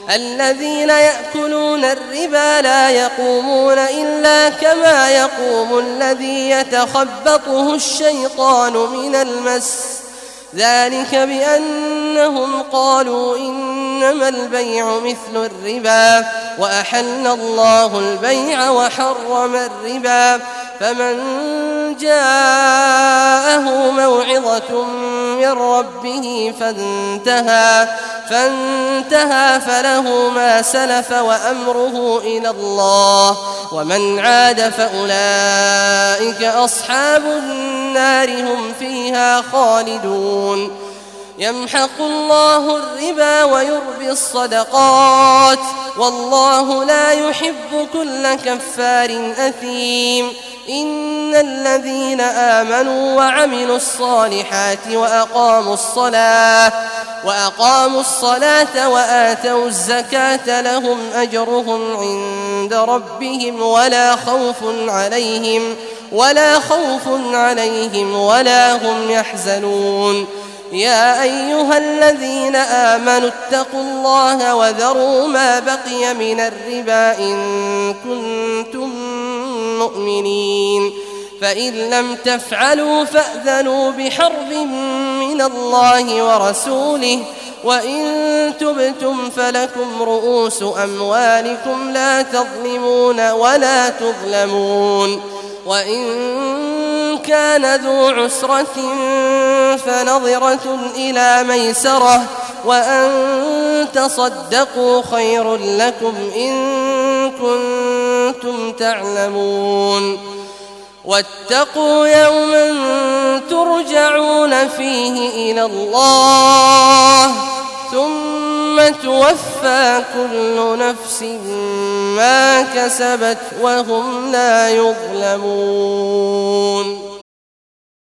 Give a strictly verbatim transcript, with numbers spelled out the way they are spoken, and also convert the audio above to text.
الذين يأكلون الربا لا يقومون إلا كما يقوم الذي يتخبطه الشيطان من المس ذلك بأنهم قالوا إنما البيع مثل الربا وأحل الله البيع وحرم الربا فمن جاءه موعظة من ربه فانتهى فانتهى فله ما سلف وأمره إلى الله ومن عاد فأولئك أصحاب النار هم فيها خالدون يمحق الله الربا ويربي الصدقات والله لا يحب كل كفار أثيم إن الذين آمنوا وعملوا الصالحات وأقاموا الصلاة وأقاموا الصلاة وآتوا الزكاة لهم أجرهم عند ربهم ولا خوف عليهم ولا خوف عليهم ولا هم يحزنون يا أيها الذين آمنوا اتقوا الله وذروا ما بقي من الربا إن كنتم مؤمنين فإن لم تفعلوا فأذنوا بحرب من الله ورسوله وإن تبتم فلكم رؤوس أموالكم لا تظلمون ولا تظلمون وإن كان ذو عسرة فنظرة إلى ميسرة وأن تصدقوا خير لكم إن كنتم تعلمون واتقوا يوما ترجعون فيه إلى الله ثم توفى كل نفس ما كسبت وهم لا يظلمون.